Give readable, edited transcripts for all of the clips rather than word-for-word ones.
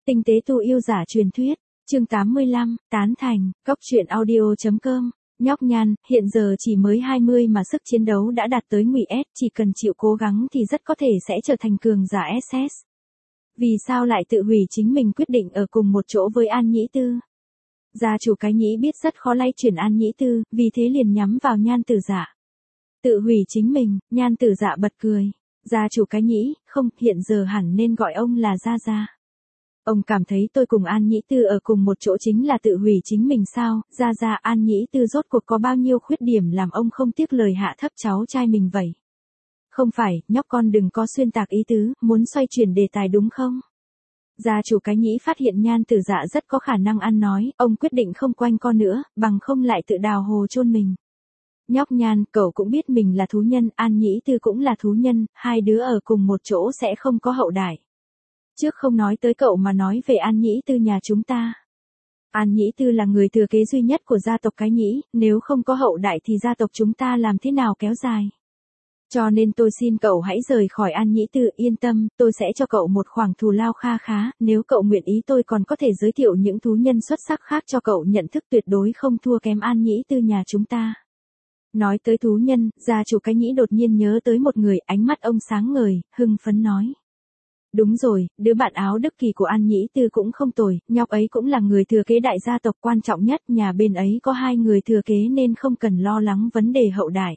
Tinh tế tu yêu giả truyền thuyết, chương 85, tán thành, cóc truyện audio.com. Nhóc Nhan, hiện giờ chỉ mới 20 mà sức chiến đấu đã đạt tới ngụy S, chỉ cần chịu cố gắng thì rất có thể sẽ trở thành cường giả SS. Vì sao lại tự hủy chính mình quyết định ở cùng một chỗ với An Nhĩ Tư? Gia chủ cái nhĩ biết rất khó lay chuyển An Nhĩ Tư, vì thế liền nhắm vào Nhan Tử Dạ. Tự hủy chính mình, Nhan Tử Dạ bật cười. Gia chủ cái nhĩ, không, hiện giờ hẳn nên gọi ông là Gia Gia. Ông cảm thấy tôi cùng An Nhĩ Tư ở cùng một chỗ chính là tự hủy chính mình sao? Gia Gia, An Nhĩ Tư rốt cuộc có bao nhiêu khuyết điểm làm ông không tiếc lời hạ thấp cháu trai mình vậy? Không phải, nhóc con đừng có xuyên tạc ý tứ, muốn xoay chuyển đề tài đúng không? Gia chủ cái nhĩ phát hiện Nhan Tử Dạ rất có khả năng ăn nói, ông quyết định không quanh co nữa, bằng không lại tự đào hồ chôn mình. Nhóc Nhan, cậu cũng biết mình là thú nhân, An Nhĩ Tư cũng là thú nhân, hai đứa ở cùng một chỗ sẽ không có hậu đại. Trước không nói tới cậu mà nói về An Nhĩ Tư nhà chúng ta. An Nhĩ Tư là người thừa kế duy nhất của gia tộc cái nhĩ, nếu không có hậu đại thì gia tộc chúng ta làm thế nào kéo dài. Cho nên tôi xin cậu hãy rời khỏi An Nhĩ Tư, yên tâm, tôi sẽ cho cậu một khoản thù lao kha khá, nếu cậu nguyện ý tôi còn có thể giới thiệu những thú nhân xuất sắc khác cho cậu, nhận thức tuyệt đối không thua kém An Nhĩ Tư nhà chúng ta. Nói tới thú nhân, gia chủ cái nhĩ đột nhiên nhớ tới một người, ánh mắt ông sáng ngời, hưng phấn nói. Đúng rồi, đứa bạn áo Đức Kỳ của An Nhĩ Tư cũng không tồi, nhóc ấy cũng là người thừa kế đại gia tộc quan trọng nhất, nhà bên ấy có 2 người thừa kế nên không cần lo lắng vấn đề hậu đại.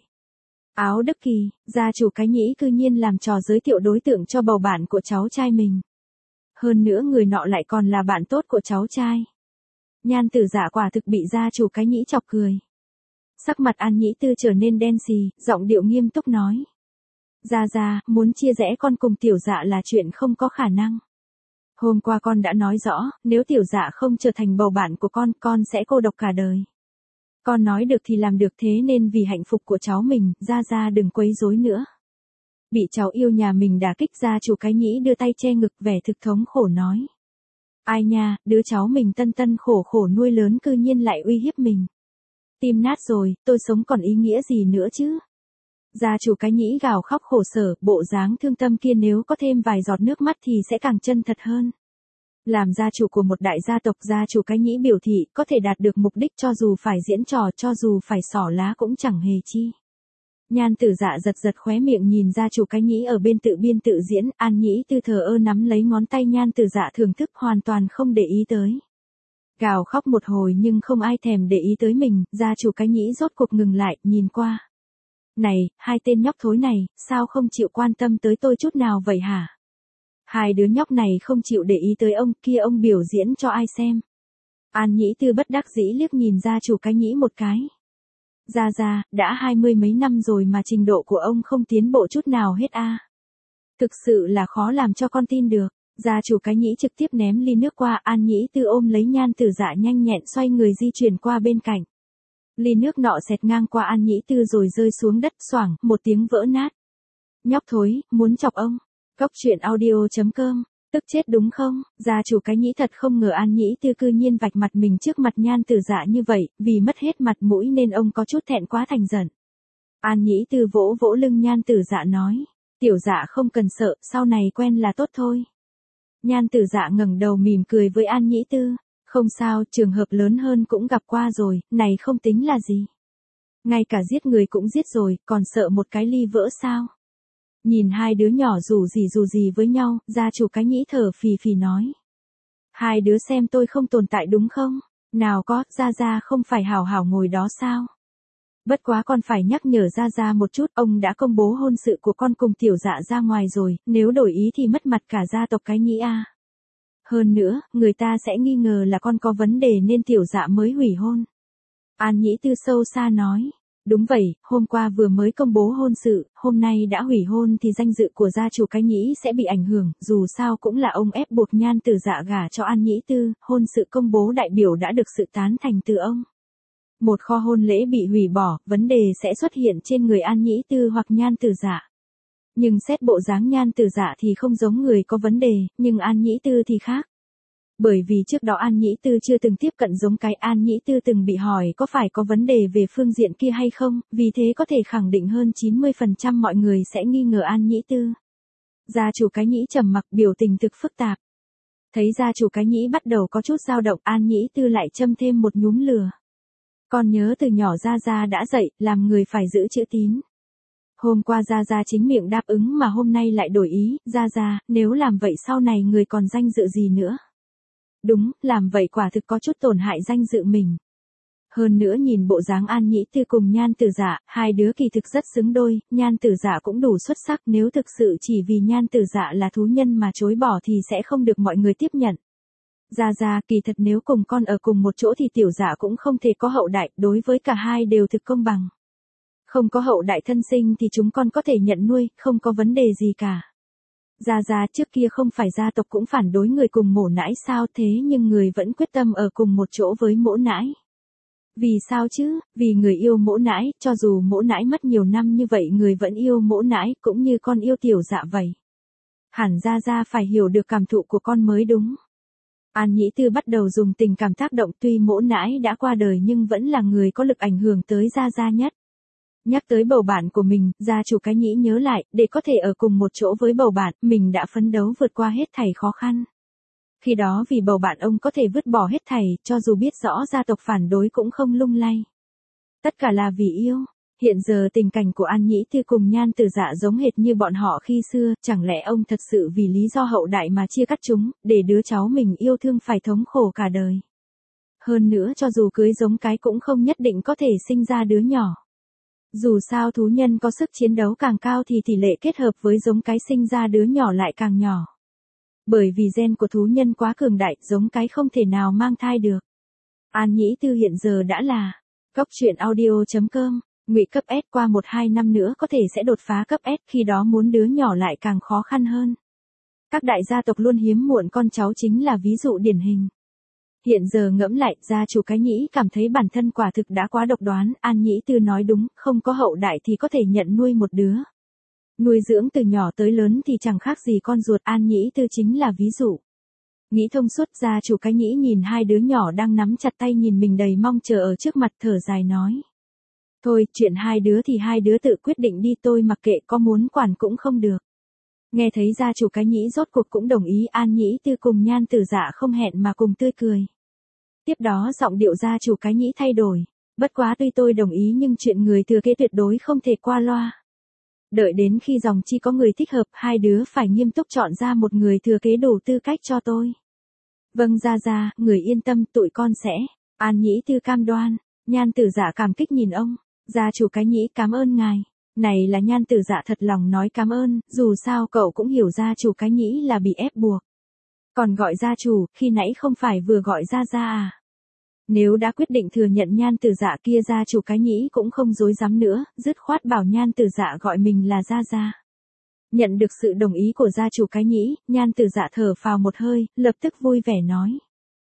Áo Đức Kỳ, gia chủ cái nhĩ cư nhiên làm trò giới thiệu đối tượng cho bầu bạn của cháu trai mình. Hơn nữa người nọ lại còn là bạn tốt của cháu trai. Nhan Tử Dạ quả thực bị gia chủ cái nhĩ chọc cười. Sắc mặt An Nhĩ Tư trở nên đen xì, giọng điệu nghiêm túc nói. Gia Gia, muốn chia rẽ con cùng tiểu dạ là chuyện không có khả năng. Hôm qua con đã nói rõ, nếu tiểu dạ không trở thành bầu bạn của con sẽ cô độc cả đời. Con nói được thì làm được, thế nên vì hạnh phúc của cháu mình, Gia Gia đừng quấy rối nữa. Bị cháu yêu nhà mình đả kích, gia chủ cái nhĩ đưa tay che ngực vẻ thực thống khổ nói. Ai nha, đứa cháu mình tân tân khổ khổ nuôi lớn cư nhiên lại uy hiếp mình. Tim nát rồi, tôi sống còn ý nghĩa gì nữa chứ? Gia chủ cái nhĩ gào khóc khổ sở, bộ dáng thương tâm kia nếu có thêm vài giọt nước mắt thì sẽ càng chân thật hơn. Làm gia chủ của một đại gia tộc, gia chủ cái nhĩ biểu thị có thể đạt được mục đích cho dù phải diễn trò, cho dù phải xỏ lá cũng chẳng hề chi. Nhan Tử Dạ giật giật khóe miệng nhìn gia chủ cái nhĩ ở bên tự biên tự diễn, An Nhĩ Tư thờ ơ nắm lấy ngón tay Nhan Tử Dạ thưởng thức, hoàn toàn không để ý tới. Gào khóc một hồi nhưng không ai thèm để ý tới mình, gia chủ cái nhĩ rốt cuộc ngừng lại, nhìn qua. Này, hai tên nhóc thối này, sao không chịu quan tâm tới tôi chút nào vậy hả? Hai đứa nhóc này không chịu để ý tới ông, kia ông biểu diễn cho ai xem? An Nhĩ Tư bất đắc dĩ liếc nhìn gia chủ cái nhĩ một cái. Gia Gia, đã 20 mấy năm rồi mà trình độ của ông không tiến bộ chút nào hết a. Thực sự là khó làm cho con tin được. Gia chủ cái nhĩ trực tiếp ném ly nước qua, An Nhĩ Tư ôm lấy Nhan Tử Dạ nhanh nhẹn xoay người di chuyển qua bên cạnh. Ly nước nọ xẹt ngang qua An Nhĩ Tư rồi rơi xuống đất, xoảng, một tiếng vỡ nát. Nhóc thối, muốn chọc ông. Cóc truyện audio.com. Tức chết đúng không? Gia chủ cái nhĩ thật không ngờ An Nhĩ Tư cư nhiên vạch mặt mình trước mặt Nhan Tử Dạ như vậy, vì mất hết mặt mũi nên ông có chút thẹn quá thành giận. An Nhĩ Tư vỗ vỗ lưng Nhan Tử Dạ nói. Tiểu dạ không cần sợ, sau này quen là tốt thôi. Nhan Tử Dạ ngẩng đầu mỉm cười với An Nhĩ Tư. Không sao, trường hợp lớn hơn cũng gặp qua rồi, này không tính là gì. Ngay cả giết người cũng giết rồi, còn sợ một cái ly vỡ sao? Nhìn hai đứa nhỏ rủ gì với nhau, gia chủ cái nhĩ thở phì phì nói. Hai đứa xem tôi không tồn tại đúng không? Nào có, Gia Gia không phải hảo hảo ngồi đó sao? Bất quá con phải nhắc nhở Gia Gia một chút, ông đã công bố hôn sự của con cùng tiểu dạ ra ngoài rồi, nếu đổi ý thì mất mặt cả gia tộc cái nhĩ a. Hơn nữa, người ta sẽ nghi ngờ là con có vấn đề nên tiểu dạ mới hủy hôn. An Nhĩ Tư sâu xa nói. Đúng vậy, hôm qua vừa mới công bố hôn sự, hôm nay đã hủy hôn thì danh dự của gia chủ cái nhĩ sẽ bị ảnh hưởng, dù sao cũng là ông ép buộc Nhan Tử Dạ gả cho An Nhĩ Tư, hôn sự công bố đại biểu đã được sự tán thành từ ông. Một kho hôn lễ bị hủy bỏ, vấn đề sẽ xuất hiện trên người An Nhĩ Tư hoặc Nhan Tử Dạ. Nhưng xét bộ dáng Nhan Tử Dạ thì không giống người có vấn đề, nhưng An Nhĩ Tư thì khác. Bởi vì trước đó An Nhĩ Tư chưa từng tiếp cận giống cái, An Nhĩ Tư từng bị hỏi có phải có vấn đề về phương diện kia hay không, vì thế có thể khẳng định hơn 90% mọi người sẽ nghi ngờ An Nhĩ Tư. Gia chủ cái nhĩ trầm mặc, biểu tình thực phức tạp. Thấy gia chủ cái nhĩ bắt đầu có chút dao động, An Nhĩ Tư lại châm thêm một nhúm lửa. Con nhớ từ nhỏ Gia đã dạy, làm người phải giữ chữ tín. Hôm qua Gia chính miệng đáp ứng mà hôm nay lại đổi ý, Gia, nếu làm vậy sau này người còn danh dự gì nữa? Đúng, làm vậy quả thực có chút tổn hại danh dự mình. Hơn nữa nhìn bộ dáng An Nhĩ Tư cùng Nhan Tử Dạ, hai đứa kỳ thực rất xứng đôi, Nhan Tử Dạ cũng đủ xuất sắc, nếu thực sự chỉ vì Nhan Tử Dạ là thú nhân mà chối bỏ thì sẽ không được mọi người tiếp nhận. Gia, kỳ thật nếu cùng con ở cùng một chỗ thì tiểu Dạ cũng không thể có hậu đại, đối với cả hai đều thực công bằng. Không có hậu đại thân sinh thì chúng con có thể nhận nuôi, không có vấn đề gì cả. Gia trước kia không phải gia tộc cũng phản đối người cùng mổ nãi sao, thế nhưng người vẫn quyết tâm ở cùng một chỗ với mỗ nãi. Vì sao chứ? Vì người yêu mỗ nãi, cho dù mỗ nãi mất nhiều năm như vậy người vẫn yêu mỗ nãi, cũng như con yêu tiểu Dạ vậy. Hẳn Gia phải hiểu được cảm thụ của con mới đúng. An Nhĩ Tư bắt đầu dùng tình cảm tác động, tuy mỗ nãi đã qua đời nhưng vẫn là người có lực ảnh hưởng tới Gia nhất. Nhắc tới bầu bạn của mình, gia chủ cái nhĩ nhớ lại, để có thể ở cùng một chỗ với bầu bạn, mình đã phấn đấu vượt qua hết thảy khó khăn. Khi đó vì bầu bạn ông có thể vứt bỏ hết thảy, cho dù biết rõ gia tộc phản đối cũng không lung lay. Tất cả là vì yêu. Hiện giờ tình cảnh của An Nhĩ Tư cùng Nhan Tử Dạ giống hệt như bọn họ khi xưa, chẳng lẽ ông thật sự vì lý do hậu đại mà chia cắt chúng, để đứa cháu mình yêu thương phải thống khổ cả đời. Hơn nữa cho dù cưới giống cái cũng không nhất định có thể sinh ra đứa nhỏ. Dù sao thú nhân có sức chiến đấu càng cao thì tỷ lệ kết hợp với giống cái sinh ra đứa nhỏ lại càng nhỏ. Bởi vì gen của thú nhân quá cường đại, giống cái không thể nào mang thai được. An Nhĩ Tư hiện giờ đã là Cóc Truyện Audio.com, ngụy cấp S, qua 1-2 năm nữa có thể sẽ đột phá cấp S, khi đó muốn đứa nhỏ lại càng khó khăn hơn. Các đại gia tộc luôn hiếm muộn con cháu chính là ví dụ điển hình. Hiện giờ ngẫm lại, gia chủ cái nhĩ cảm thấy bản thân quả thực đã quá độc đoán, An Nhĩ Tư nói đúng, không có hậu đại thì có thể nhận nuôi một đứa. Nuôi dưỡng từ nhỏ tới lớn thì chẳng khác gì con ruột, An Nhĩ Tư chính là ví dụ. Nghĩ thông suốt, gia chủ cái nhĩ nhìn hai đứa nhỏ đang nắm chặt tay nhìn mình đầy mong chờ ở trước mặt, thở dài nói. Thôi, chuyện hai đứa thì hai đứa tự quyết định đi, tôi mặc kệ, có muốn quản cũng không được. Nghe thấy gia chủ cái nhĩ rốt cuộc cũng đồng ý, An Nhĩ Tư cùng Nhan Tử Dạ không hẹn mà cùng tươi cười. Tiếp đó giọng điệu gia chủ cái nhĩ thay đổi. Bất quá tuy tôi đồng ý nhưng chuyện người thừa kế tuyệt đối không thể qua loa. Đợi đến khi dòng chi có người thích hợp, hai đứa phải nghiêm túc chọn ra một người thừa kế đủ tư cách cho tôi. Vâng Gia, người yên tâm, tụi con sẽ. An Nhĩ Tư cam đoan. Nhan Tử Dạ cảm kích nhìn ông. Gia chủ cái nhĩ cảm ơn ngài. Này là Nhan Tử Dạ thật lòng nói cảm ơn, dù sao cậu cũng hiểu gia chủ cái nhĩ là bị ép buộc. Còn gọi gia chủ, khi nãy không phải vừa gọi Gia à? Nếu đã quyết định thừa nhận Nhan Tử Dạ kia, gia chủ cái nhĩ cũng không dối dám nữa, dứt khoát bảo Nhan Tử Dạ gọi mình là Gia. Nhận được sự đồng ý của gia chủ cái nhĩ, Nhan Tử Dạ thở phào một hơi, lập tức vui vẻ nói.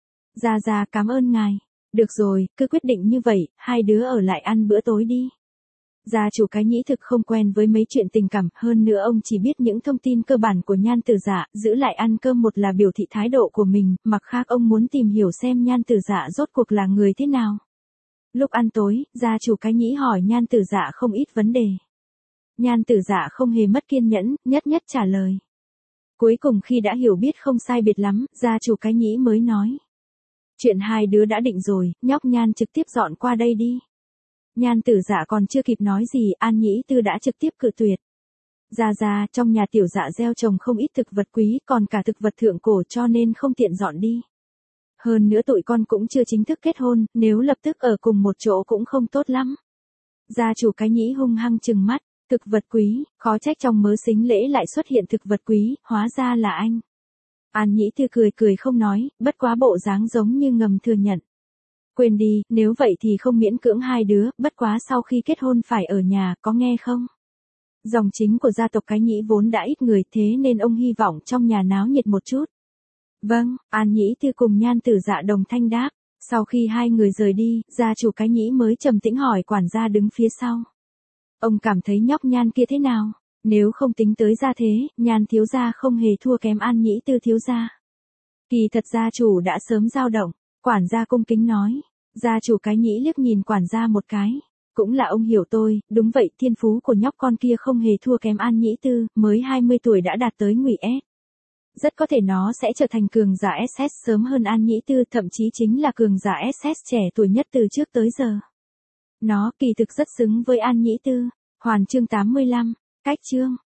Gia cảm ơn ngài. Được rồi, cứ quyết định như vậy, hai đứa ở lại ăn bữa tối đi. Gia chủ cái nhĩ thực không quen với mấy chuyện tình cảm, hơn nữa ông chỉ biết những thông tin cơ bản của Nhan Tử Dạ, giữ lại ăn cơm một là biểu thị thái độ của mình, mặt khác ông muốn tìm hiểu xem Nhan Tử Dạ rốt cuộc là người thế nào. Lúc ăn tối, gia chủ cái nhĩ hỏi Nhan Tử Dạ không ít vấn đề. Nhan Tử Dạ không hề mất kiên nhẫn, nhất nhất trả lời. Cuối cùng khi đã hiểu biết không sai biệt lắm, gia chủ cái nhĩ mới nói. Chuyện hai đứa đã định rồi, nhóc Nhan trực tiếp dọn qua đây đi. Nhan Tử Dạ còn chưa kịp nói gì, An Nhĩ Tư đã trực tiếp cự tuyệt. Gia, trong nhà tiểu Dạ gieo trồng không ít thực vật quý, còn cả thực vật thượng cổ, cho nên không tiện dọn đi. Hơn nữa tụi con cũng chưa chính thức kết hôn, nếu lập tức ở cùng một chỗ cũng không tốt lắm. Gia chủ cái nhĩ hung hăng trừng mắt, thực vật quý, khó trách trong mớ sính lễ lại xuất hiện thực vật quý, hóa ra là anh. An Nhĩ Tư cười không nói, bất quá bộ dáng giống như ngầm thừa nhận. Quên đi, nếu vậy thì không miễn cưỡng hai đứa, bất quá sau khi kết hôn phải ở nhà, có nghe không? Dòng chính của gia tộc cái nhĩ vốn đã ít người, thế nên ông hy vọng trong nhà náo nhiệt một chút. Vâng, An Nhĩ Tư cùng Nhan Tử Dạ đồng thanh đáp. Sau khi hai người rời đi, gia chủ cái nhĩ mới trầm tĩnh hỏi quản gia đứng phía sau. Ông cảm thấy nhóc Nhan kia thế nào? Nếu không tính tới gia thế, Nhan thiếu gia không hề thua kém An Nhĩ Tư thiếu gia. Kỳ thật gia chủ đã sớm dao động, quản gia cung kính nói. Gia chủ cái nhĩ liếc nhìn quản gia một cái. Cũng là ông hiểu tôi, đúng vậy, thiên phú của nhóc con kia không hề thua kém An Nhĩ Tư, mới 20 tuổi đã đạt tới ngụy S. Rất có thể nó sẽ trở thành cường giả SS sớm hơn An Nhĩ Tư, thậm chí chính là cường giả SS trẻ tuổi nhất từ trước tới giờ. Nó kỳ thực rất xứng với An Nhĩ Tư. Hoàn chương 85, cách chương.